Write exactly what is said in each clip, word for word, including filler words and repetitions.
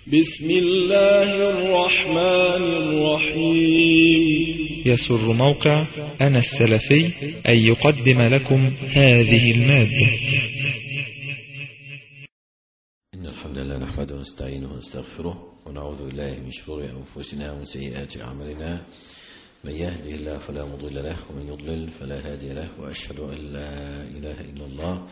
بسم الله الرحمن الرحيم. يسر موقع أنا السلفي أن يقدم لكم هذه المادة. إن الحمد لله نحمده ونستعينه ونستغفره ونعوذ بالله من شرور أنفسنا ومن سيئات أعمالنا. من يهده الله فلا مضل له ومن يضلل فلا هادي له، وأشهد أن لا إله إلا الله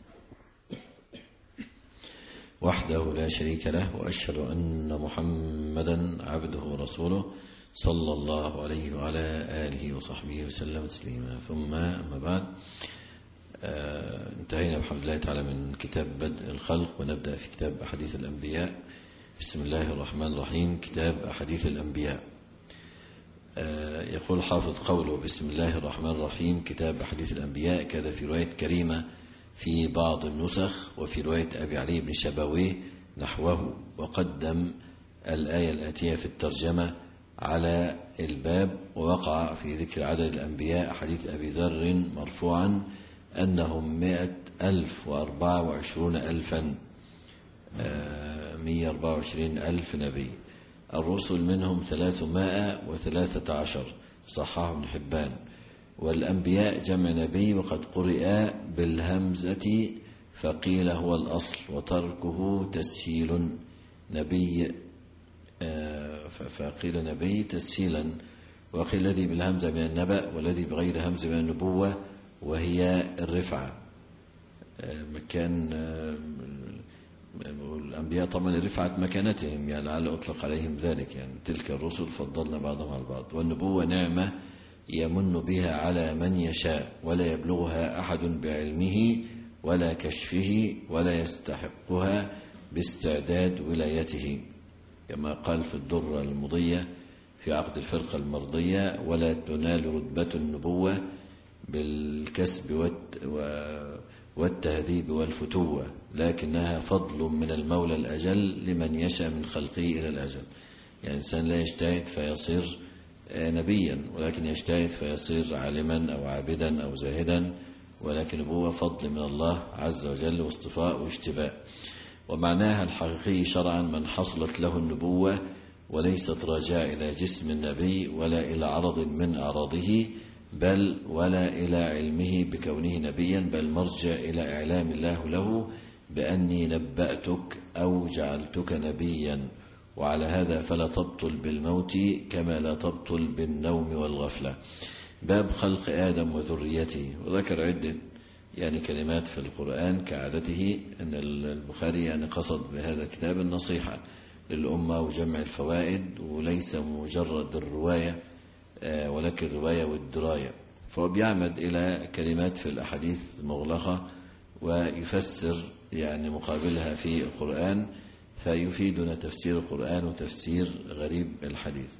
وحده لا شريك له، وأشهد أن محمدا عبده ورسوله صلى الله عليه وعلى آله وصحبه وسلم تسليما. ثم أما بعد، آه انتهينا بحمد الله تعالى من كتاب بدء الخلق، ونبدأ في كتاب أحاديث الأنبياء. بسم الله الرحمن الرحيم. كتاب أحاديث الأنبياء. آه يقول حافظ قوله بسم الله الرحمن الرحيم كتاب أحاديث الأنبياء، كذا في رواية كريمة في بعض النسخ، وفي رواية أبي علي بن شبويه نحوه، وقدم الآية الآتية في الترجمة على الباب، ووقع في ذكر عدد الأنبياء حديث أبي ذر مرفوعا أنهم مئة ألف وأربعة وعشرون ألفا، مئة وأربعة وعشرين ألف نبي. الرسل منهم ثلاثمائة وثلاثة عشر، صححه ابن حبان. والأنبياء جمع نبي، وقد قرئ بالهمزة فقيل هو الأصل، وتركه تسهيل نبي، فقيل نبي تسهيلا، وقيل الذي بالهمزة من النبأ، والذي بغير همزة من النبوة، وهي الرفعة. مكان الأنبياء طبعا رفعت مكانتهم، يعني لعل أطلق عليهم ذلك، يعني تلك الرسل فضلنا بعضهم على بعض. والنبوة نعمة يمن بها على من يشاء، ولا يبلغها أحد بعلمه ولا كشفه، ولا يستحقها باستعداد ولايته، كما قال في الدرة المضية في عقد الفرقة المرضية: ولا تنال رتبة النبوة بالكسب والتهذيب والفتوة، لكنها فضل من المولى الأجل لمن يشاء من خلقه إلى الأجل. يعني الإنسان لا يجتهد فيصير نبيا، ولكن يجتهد فيصير عالما أو عابدا أو زاهدا، ولكن النبوة فضل من الله عز وجل واصطفاء واجتباء. ومعناها الحقيقي شرعا من حصلت له النبوة، وليست راجعة إلى جسم النبي ولا إلى عرض من أعراضه، بل ولا إلى علمه بكونه نبيا، بل مرجع إلى إعلام الله له بأني نبأتك أو جعلتك نبيا. وعلى هذا فلا تبطل بالموت كما لا تبطل بالنوم والغفلة. باب خلق آدم وذريته. وذكر عدة يعني كلمات في القرآن كعادته، أن البخاري يعني قصد بهذا الكتاب النصيحة للأمة وجمع الفوائد، وليس مجرد الرواية ولكن الرواية والدراية. فهو بيعمد إلى كلمات في الأحاديث مغلقة ويفسر يعني مقابلها في القرآن، فيفيدنا تفسير القرآن وتفسير غريب الحديث،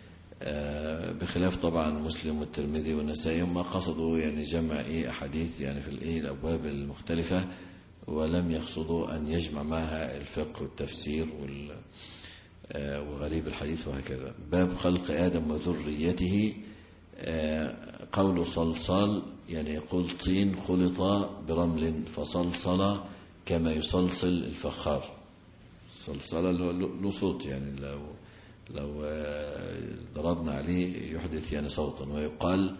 بخلاف طبعا مسلم والترمذي والنسائي، ما قصدوا يعني جمع إيه أحاديث يعني في الإيه الأبواب المختلفة، ولم يقصدوا أن يجمع معها الفقه والتفسير وغريب الحديث وهكذا. باب خلق آدم وذريته. قول صلصال يعني يقول طين خلط برمل فصلصل كما يصلصل الفخار. صلصال له صوت، يعني لو لو ضربنا عليه يحدث يعني صوتا. ويقال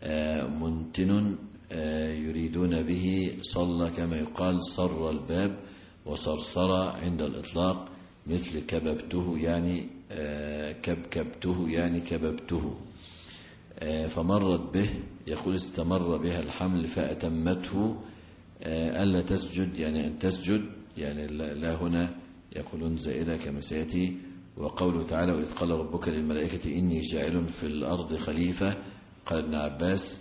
منتن يريدون به صلى، كما يقال صر الباب وصرصر عند الإطلاق، مثل كببته يعني كبكبته يعني كببته. فمرت به يقول استمر بها الحمل فأتمته، ألا تسجد يعني أن تسجد، يعني لا هنا يقولون زائدة كما سيأتي. وقوله تعالى: وإذ قال ربك للملائكة إني جاعل في الأرض خليفة، قال ابن عباس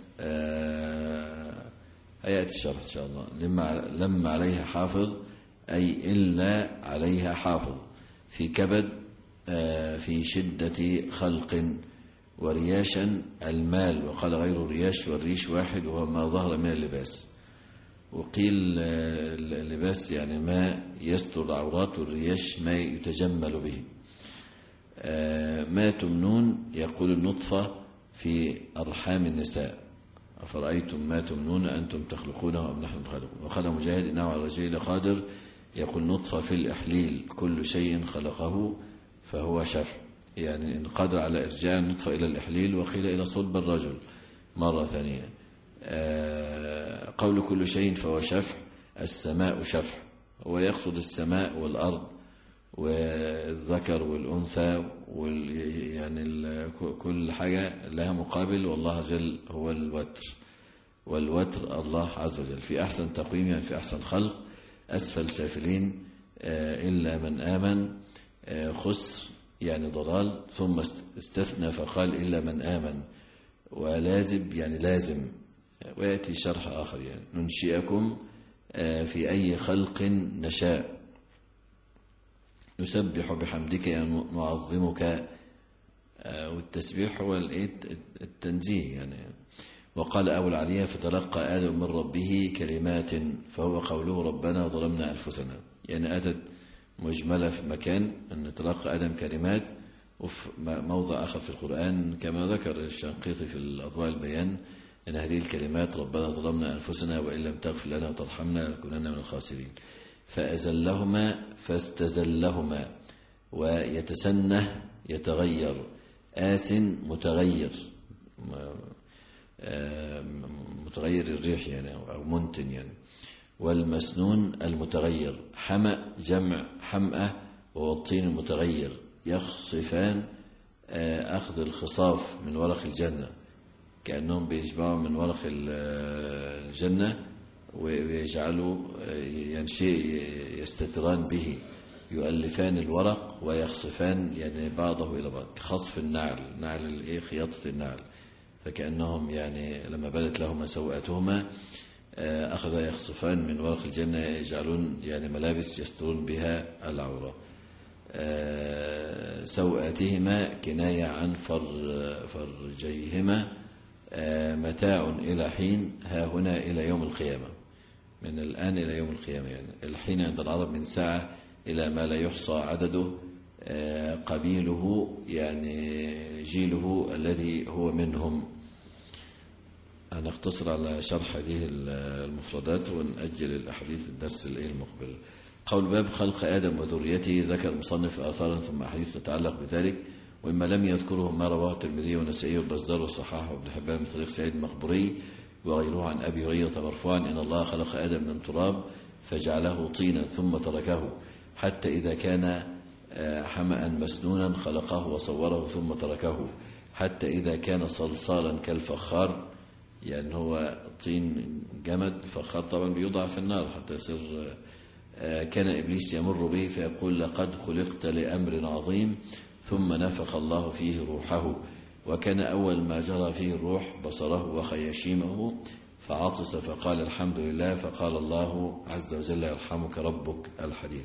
هيأتي الشرح إن شاء الله: لما, لما عليها حافظ أي إلا عليها حافظ، في كبد في شدة خلق، ورياشا المال، وقال غير الرياش والريش واحد وهو ما ظهر من اللباس. وقيل اللباس يعني ما يستر العورات، والرياش ما يتجمل به. ما تمنون يقول النطفة في أرحام النساء، أفرأيتم ما تمنون أنتم تخلقونه أم نحن الخالقون. وقال مجاهد إنه على الرجل قادر يقول نطفة في الإحليل كل شيء خلقه فهو شفع، يعني إن قدر على إرجاع النطفة إلى الإحليل وقيل إلى صلب الرجل مرة ثانية. قول كل شيء فهو شفع، السماء شفع، ويقصد السماء والأرض والذكر والأنثى يعني كل حاجة لها مقابل، والله جل هو الوتر، والوتر الله عز وجل في أحسن تقويم يعني في أحسن خلق، أسفل سافلين إلا من آمن، خسر يعني ضلال، ثم استثنى فقال إلا من آمن، ولازم يعني لازم، ويأتي شرح آخر يعني ننشئكم في أي خلق نشاء نسبح بحمدك يعني نعظمك، والتسبيح هو التنزيه يعني. وقال أبو العليا فتلقى آدم من ربه كلمات فهو قوله ربنا ظلمنا أنفسنا، يعني أتت مجملة في مكان أن تلقى آدم كلمات، وفي موضع آخر في القرآن كما ذكر الشنقيطي في الأضواء البيان أن هذه الكلمات ربنا ظلمنا أنفسنا وإن لم تغفر لنا وترحمنا لنكونن من الخاسرين، فأزلهما فاستزلهما، ويتسنه يتغير، آس متغير متغير الريح يعني أو منتن يعني، والمسنون المتغير، حمأ جمع حمأة وهو الطين المتغير، يخصفان أخذ الخصاف من ورق الجنة، كأنهم بيجمعوا من ورق الجنة ويجعلوا يعني شيء يستتران به، يؤلفان الورق ويخصفان يعني بعضه إلى بعض، خصف النعل، نعل الإيه خياطة النعل، فكأنهم يعني لما بدت لهما سوءتهما أخذ يخصفان من ورق الجنة يجعلون يعني ملابس يسترون بها العورة. سوءاتهما كناية عن فرجيهما، متاع إلى حين، ها هنا إلى يوم القيامة، من الآن إلى يوم القيامة، يعني الحين عند العرب من ساعة إلى ما لا يحصى عدده، قبيله يعني جيله الذي هو منهم. أنا أختصر على شرح هذه المفردات ونأجل الأحاديث الدرس المقبل. قول باب خلق آدم وذريته، ذكر مصنف آثارا ثم أحاديث تتعلق بذلك، وإما لم يذكره ما رواه الترمذي والنسائي والبزار والصحاح وابن حبان من طريق سعيد المقبري وغيره عن أبي هريرة مرفوعا إن الله خلق آدم من تراب فجعله طينا ثم تركه حتى إذا كان حمأ مسنونا خلقه وصوره ثم تركه حتى إذا كان صلصالا كالفخار، يعني هو طين جمد، الفخار طبعا بيوضع في النار حتى يصير. كان إبليس يمر به فيقول لقد خلقت لأمر عظيم، ثم نفخ الله فيه روحه، وكان أول ما جرى فيه الروح بصره وخياشيمه فعطس فقال الحمد لله، فقال الله عز وجل يرحمك ربك. الحديث.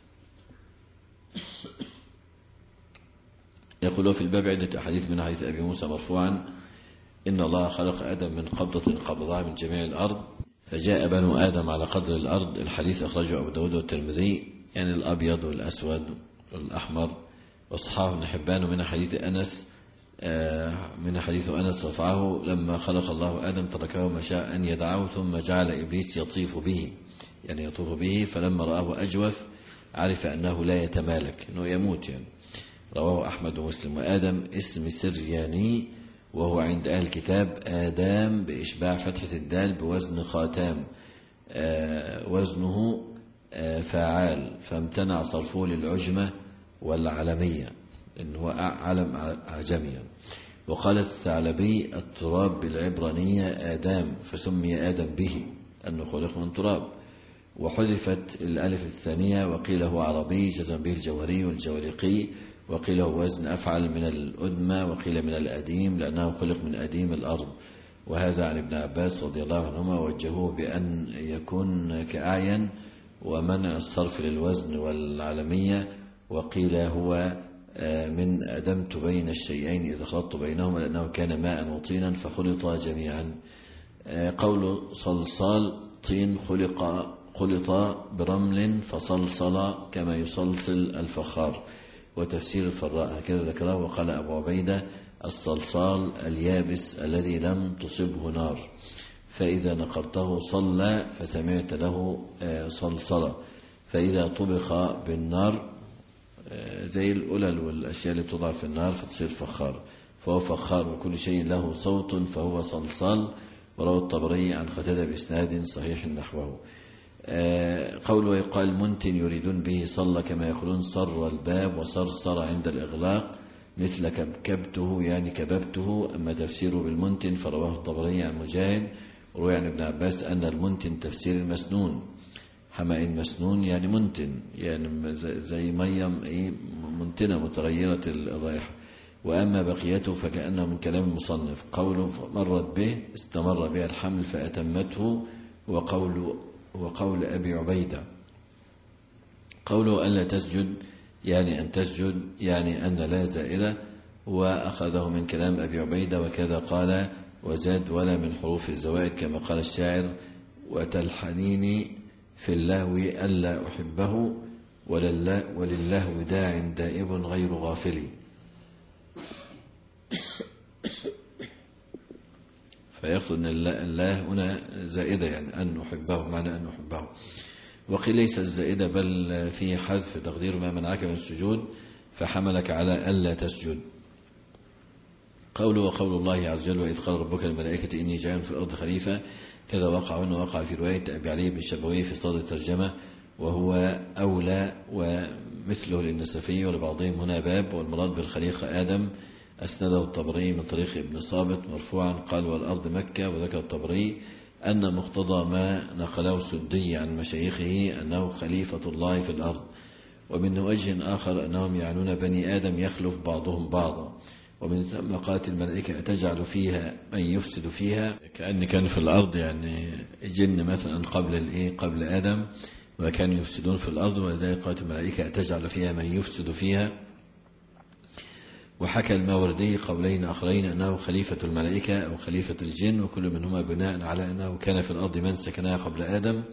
يقول في الباب عدة أحاديث من حديث أبي موسى مرفوعا إن الله خلق آدم من قبضة قبضها من جميع الأرض فجاء بنو آدم على قدر الأرض. الحديث أخرجه أبو داود والترمذي، يعني الأبيض والأسود والأحمر، وصححه ابن حبان من حديث أنس من حديث أنس رفعه لما خلق الله آدم تركه ما شاء أن يدعه ثم جعل إبليس يطيف به، يعني يطوف به، فلما رآه أجوف عرف أنه لا يتمالك، أنه يموت يعني. رواه أحمد ومسلم. وآدم اسم سرياني وهو عند أهل الكتاب آدام بإشباع فتحة الدال بوزن خاتام، آه وزنه آه فاعال، فامتنع صرفه للعجمة والعلمية إنه علم عجميا. وقال الثعلبي التراب بالعبرانية آدام فسمي آدم به أنه خلق من تراب، وحذفت الألف الثانية وقيل هو عربي جزم به الجوهري والجورقي، وقيل هو وزن أفعل من الأدمى، وقيل من الأديم لأنه خلق من أديم الأرض. وهذا عن ابن عباس رضي الله عنهما وجهوه بأن يكون كأعين ومنع الصرف للوزن والعلمية. وقيل هو من أدمت بين الشيئين إذا خلطت بينهما لأنه كان ماء وطينا فخلطا جميعا. قول صلصال طين خلق خلط برمل فصلصل كما يصلصل الفخار، وتفسير الفراء هكذا ذكره. وقال أبو عبيدة الصلصال اليابس الذي لم تصبه نار، فإذا نقرته صلى فسمعت له صلصلة، فإذا طبخ بالنار زي الألل والأشياء اللي بتضع في النار فتصير فخار، فهو فخار، وكل شيء له صوت فهو صلصال. وروى الطبري عن قتادة بإسناد صحيح نحوه. قوله يقال منتن يريدون به صلى كما يقولون صر الباب وصرصر عند الإغلاق مثل كبكبته يعني كببته. أما تفسيره بالمنتن فرواه الطبري عن مجاهد وروي عن ابن عباس أن المنتن تفسير المسنون، حماء مسنون يعني منتن، يعني زي مية منتنة متغيرة الرائحة. وأما بقيته فكأنه من كلام المصنف قوله مرت به استمر بها الحمل فأتمته، وقول, وقول أبي عبيدة قوله ألا تسجد يعني أن تسجد يعني أن لا زائدة، وأخذه من كلام أبي عبيدة وكذا قال وزاد ولا من حروف الزوائد كما قال الشاعر وتلحنيني في اللهو ألا أحبه ولله داع دائب غير غافلي. فيقصد أن الله هنا زائدة يعني أن أحبه، معنى أن أحبه. وقيل ليس الزائدة بل في حذف تقدير ما منعك من السجود فحملك على ألا تسجد. قوله وقول الله عز وجل وإذ قال ربك الملائكة إني جاعل في الأرض خليفة كذا وقع هنا وقع في رواية أبي علي بن الشبوي في صدر الترجمة وهو أولى ومثله للنسفي ولبعضهم هنا باب، والمراد بالخليقة آدم. أسنده الطبري من طريق ابن صابت مرفوعا قال والأرض مكة. وذكر الطبري أن مقتضى ما نقله السدي عن مشايخه أنه خليفة الله في الأرض. ومن وجه آخر أنهم يعنون بني آدم يخلف بعضهم بعضا. ومن ثم قالت الملائكة أتجعل فيها من يفسد فيها، كأن كان في الأرض يعني جن مثلا قبل الإيه قبل آدم وكانوا يفسدون في الأرض، ولذلك قالت الملائكة أتجعل فيها من يفسد فيها. وحكى الماوردي قولين آخرين أنه خليفة الملائكة أو خليفة الجن، وكل منهما بناء على أنه كان في الأرض من سكنها قبل آدم.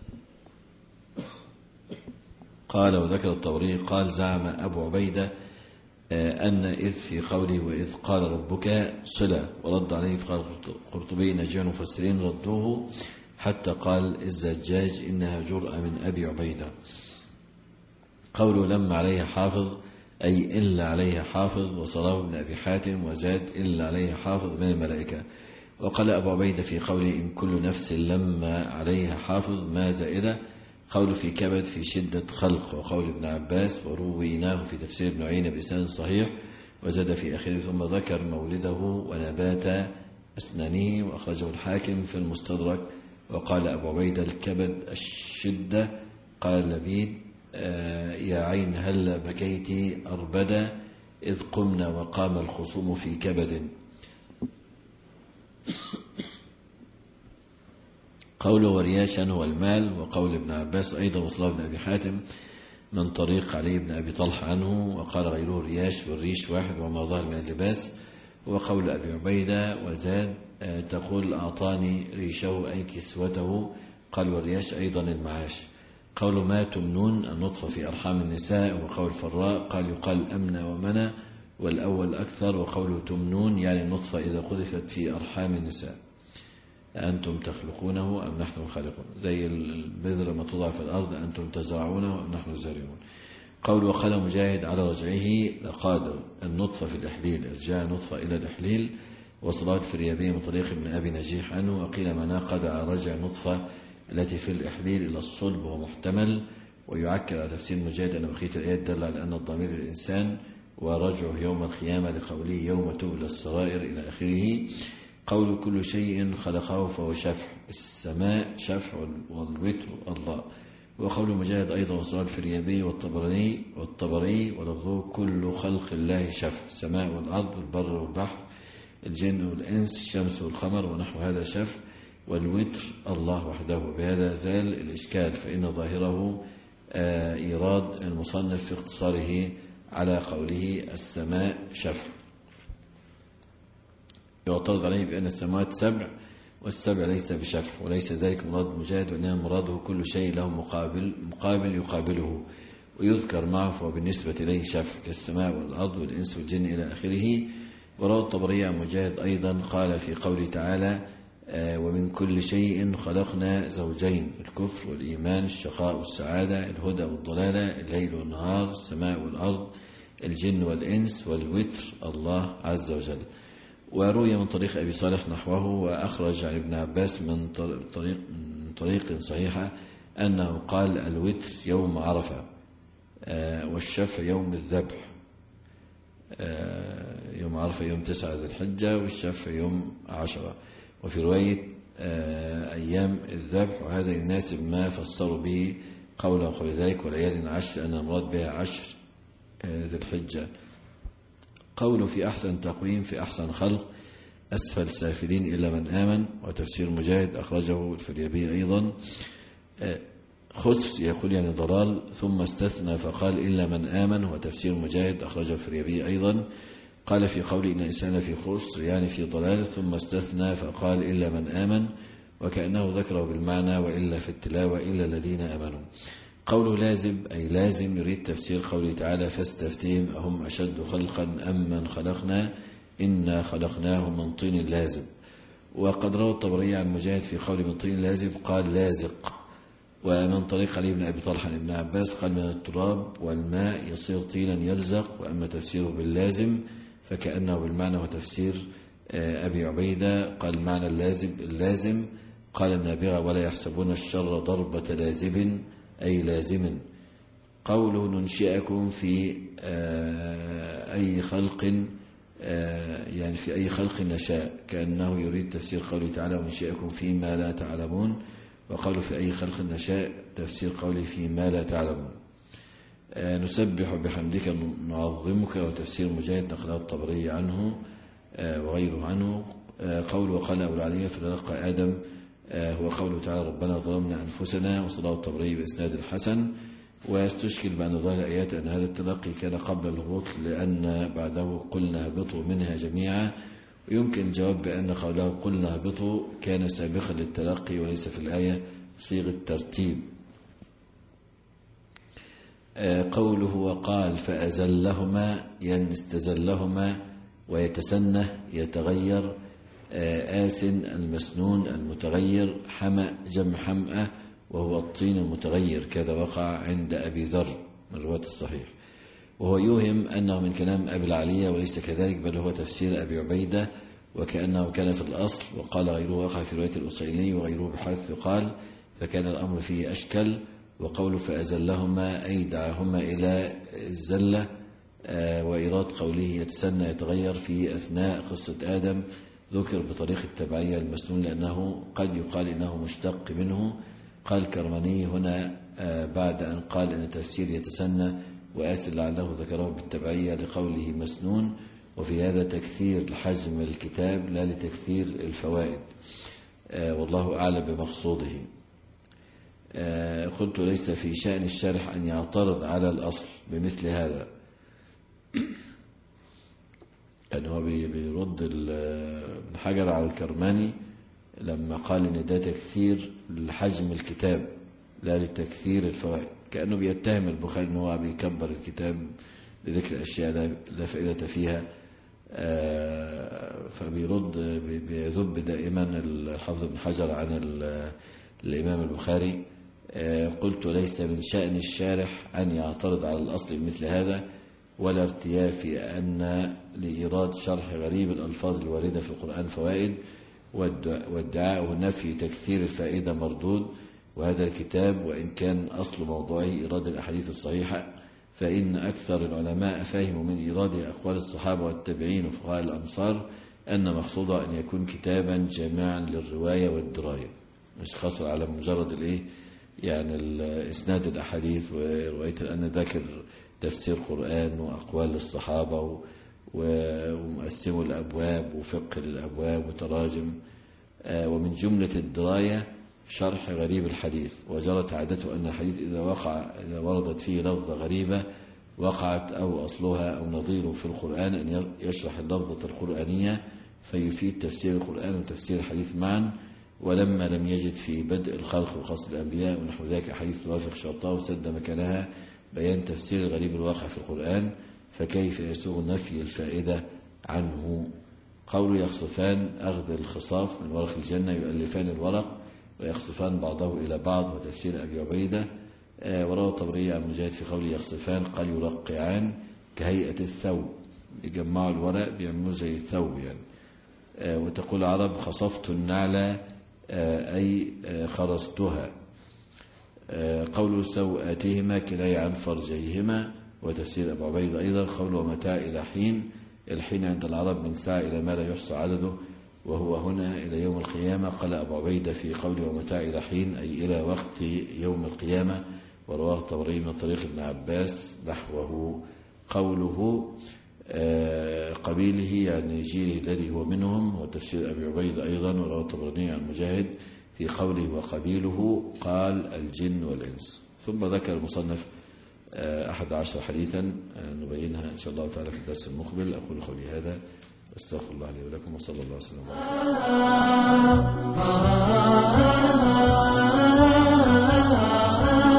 قال وذكر الطبري قال زعم أبو عبيدة أن إذ في قوله وإذ قال ربك صلة، ورد عليه فقال قرطبي نجي المفسرين ردوه حتى قال الزجاج إنها جرأة من أبي عبيدة. قوله لما عليها حافظ أي إلا عليها حافظ، وصلاه ابن أبي حاتم وزاد إلا عليها حافظ من الملائكة. وقال أبو عبيدة في قوله إن كل نفس لما عليها حافظ ما زائدة، قول في كبد في شدة خلق. وقول ابن عباس ورويناه في تفسير ابن عيينة بإسناد صحيح وزاد في آخره ثم ذكر مولده ونبات أسنانه، وأخرجه الحاكم في المستدرك. وقال أبو عبيدة الكبد الشدة. قال لبيد آه يا عين هل بكيت أربدا إذ قمنا وقام الخصوم في كبد. قوله ورياشا هو المال. وقول ابن عباس أيضا وصله ابن أبي حاتم من طريق علي بن أبي طلحة عنه، وقال غيره رياش والريش واحد وما ظهر من اللباس. وقول أبي عبيدة وزاد آه تقول أعطاني ريشه أي كسوته. قال والرياش أيضا المعاش. قول ما تمنون النطفة في أرحام النساء. وقول فراء قال يقال أمنى ومنى والأول أكثر. وقوله تمنون يعني النطفة إذا قذفت في أرحام النساء. أنتم تخلقونه أم نحن الخالقون، زي البذرة ما توضع في الأرض أنتم تزرعونه أم نحن الزارعون. قول وقال مجاهد على رجعه لقادر النطفة في الإحليل، ارجاع نطفة إلى الإحليل. وصلات في الريابي من طريق ابن أبي نجيح عنه. وقيل معناه قد على رجع نطفة التي في الإحليل إلى الصلب ومحتمل. ويعكر على تفسير مجاهد أن بقية الآيات دل على أن الضمير الإنسان ورجعه يوم القيامة لقوله يوم تبلى السرائر إلى آخره. قول كل شيء خلقه فهو شفع، السماء شفع والوتر الله. وقول مجاهد أيضا وصلات في الريابي والطبراني والطبري ولفظه كل خلق الله شفع، السماء والأرض والبر والبحر الجن والإنس الشمس والقمر ونحو هذا شفع، والوتر الله وحده. بهذا زال الإشكال، فإن ظاهره إيراد المصنف في اختصاره على قوله السماء شفع. يعترض عليه بأن السماوات سبع والسبع ليس بشفع، وليس ذلك مراد مجاهد، وإنما مراده كل شيء له مقابل مقابل يقابله ويذكر معه، فهو بالنسبة إليه شفع كالسماء والأرض والإنس والجن إلى آخره. وروى الطبري عن مجاهد أيضا قال في قوله تعالى ومن كل شيء خلقنا زوجين، الكفر والإيمان، الشقاء والسعادة، الهدى والضلالة، الليل والنهار، السماء والأرض، الجن والإنس، والوتر الله عز وجل. وروي من طريق أبي صالح نحوه، وأخرج عن ابن عباس من طريق, من طريق صحيحة أنه قال الوتر يوم عرفة، والشفع يوم الذبح، يوم عرفة يوم تسعة ذي الحجة، والشفع يوم عشرة. وفي رواية أيام الذبح، وهذا يناسب ما فسروا به قولا قبل ذلك وليال عشر، أن المراد بها عشر ذي الحجة. قوله في أحسن تقويم في أحسن خلق أسفل سافلين إلا من آمن، وتفسير مجاهد أخرجه الفريابي أيضا. خسر يقول يعني ضلال، ثم استثنى فقال إلا من آمن، وتفسير مجاهد أخرجه الفريابي أيضا. قال في قوله إن الإنسان في خسر يعني في ضلال، ثم استثنى فقال إلا من آمن، وكأنه ذكره بالمعنى وإلا في التلاوة إلا الذين آمنوا. قوله لازم أي لازم يريد تفسير قوله تعالى فاستفتهم أهم أشد خلقا أم من خلقنا إنا خلقناهم من طين لازم. وقد روى الطبري عن مجاهد في قول من طين لازم قال لازق. ومن طريق علي بن أبي طلحة ابن عباس قال من التراب والماء يصير طينا يلزق. وأما تفسيره باللازم فكأنه بالمعنى وتفسير أبي عبيدة قال معنى اللازم اللازم قال النابغة ولا يحسبون الشر ضربة لازب أي لازم. قوله ننشئكم في أي خلق يعني في أي خلق نشاء، كأنه يريد تفسير قوله تعالى وننشئكم فيما لا تعلمون. وقالوا في أي خلق نشاء تفسير قوله فيما لا تعلمون. نسبح بحمدك نعظمك، وتفسير مجاهد نقله الطبري عنه وغيره عنه. قوله وقال أبو العلية فتلقى آدم هو قوله تعالى ربنا ظلمنا أنفسنا، وصله الطبري بإسناد الحسن. ويستشكل بأن ظاهر الآيات أن هذا التلقي كان قبل الهبوط، لأن بعده قلنا هبطوا منها جميعا. ويمكن الجواب بأن قوله قلنا هبطوا كان سابقا للتلقي وليس في الآية صيغة ترتيب. قوله وقال فأزلهما يعني استزلهما، ويتسنه يتغير، آسن المسنون المتغير، حمأ جمع حمأة وهو الطين المتغير، كذا وقع عند أبي ذر من رواية الصحيح. وهو يوهم أنه من كلام أبي العلية وليس كذلك، بل هو تفسير أبي عبيدة وكأنه كان في الأصل. وقال غيره وقع في رواية الأصيلي وغيره بحذف قال، فكان الأمر فيه أشكل. وقوله فأزلهما أي دعاهما إلى الزلة. وإيراد قوله يتسنى يتغير في أثناء قصة آدم ذكر بطريق التبعية المسنون، لأنه قد يقال إنه مشتق منه. قال كرماني هنا بعد أن قال إن تفسير يتسنى وآسل لعله ذكره بالتبعية لقوله مسنون، وفي هذا تكثير لحجم الكتاب لا لتكثير الفوائد، والله أعلم بمقصوده. قلت ليس في شأن الشارح أن يعترض على الأصل بمثل هذا، يعني هو بيرد ابن حجر على الكرماني لما قال إن ده تكثير لحجم الكتاب لا لتكثير الفوائد، كأنه بيتهم البخاري إنه هو بيكبر الكتاب لذكر أشياء لا فائدة فيها. فبيرد بيذب دائما الحافظ ابن حجر عن الإمام البخاري. قلت ليس من شأن الشارح أن يعترض على الأصل بمثل هذا، ولا ارتياف في أن لإيراد شرح غريب الألفاظ الواردة في القرآن فوائد، والدعاء والنفي تكثير الفائدة مردود. وهذا الكتاب وإن كان أصل موضوعه إيراد الأحاديث الصحيحة، فإن أكثر العلماء فهموا من إيراد أقوال الصحابة والتابعين وفقهاء الأمصار أن مقصوده أن يكون كتابا جامعا للرواية والدراية، مش خاصر على مجرد الإيه يعني الإسناد الأحاديث ورواية، أن ذاكر تفسير قرآن وأقوال الصحابة ومقسموا الأبواب وفقه للأبواب وتراجم. ومن جملة الدراية شرح غريب الحديث، وجرت عادته أن الحديث إذا وقع إذا وردت فيه لفظة غريبة وقعت أو أصلها أو نظيره في القرآن أن يشرح اللفظة القرآنية فيفيد تفسير القرآن وتفسير الحديث معا. ولما لم يجد في بدء الخلق وقصد الأنبياء ونحو ذلك حديث توافق شرطه وسد مكانها بيان تفسير غريب الواقع في القرآن، فكيف يسوغ نفي الفائدة عنه؟ قول يخصفان أخذ الخصاف من ورق الجنة، يؤلفان الورق ويخصفان بعضه إلى بعض، وتفسير أبي عبيدة. وروى الطبري عن مجاهد في قول يخصفان قال يرقعان كهيئة الثوب، يجمعوا الورق بيعملوا زي الثوب يعني. وتقول العرب خصفت النعلة أي خرستها. قول سوءاتهما كلاي عن فرجيهما، وتفسير أبو عبيدة أيضا قول ومتاع إلى حين. الحين عند العرب من ساعة إلى ما لا يحصى عدده، وهو هنا إلى يوم القيامة. قال أبو عبيدة في قول ومتاع إلى حين أي إلى وقت يوم القيامة. ورواه الطبري من طريق ابن عباس نحوه. قوله قبيله يعني جيله الذي هو منهم، وتفسير أبي عبيدة أيضا. ورواه الطبراني عن مجاهد في قوله وقبيله قال الجن والإنس. ثم ذكر المصنف أحد عشر حديثا نبينها إن شاء الله تعالى في الدرس المقبل. أقول قولي هذا أستغفر الله لي ولكم، وصلى الله وسلم على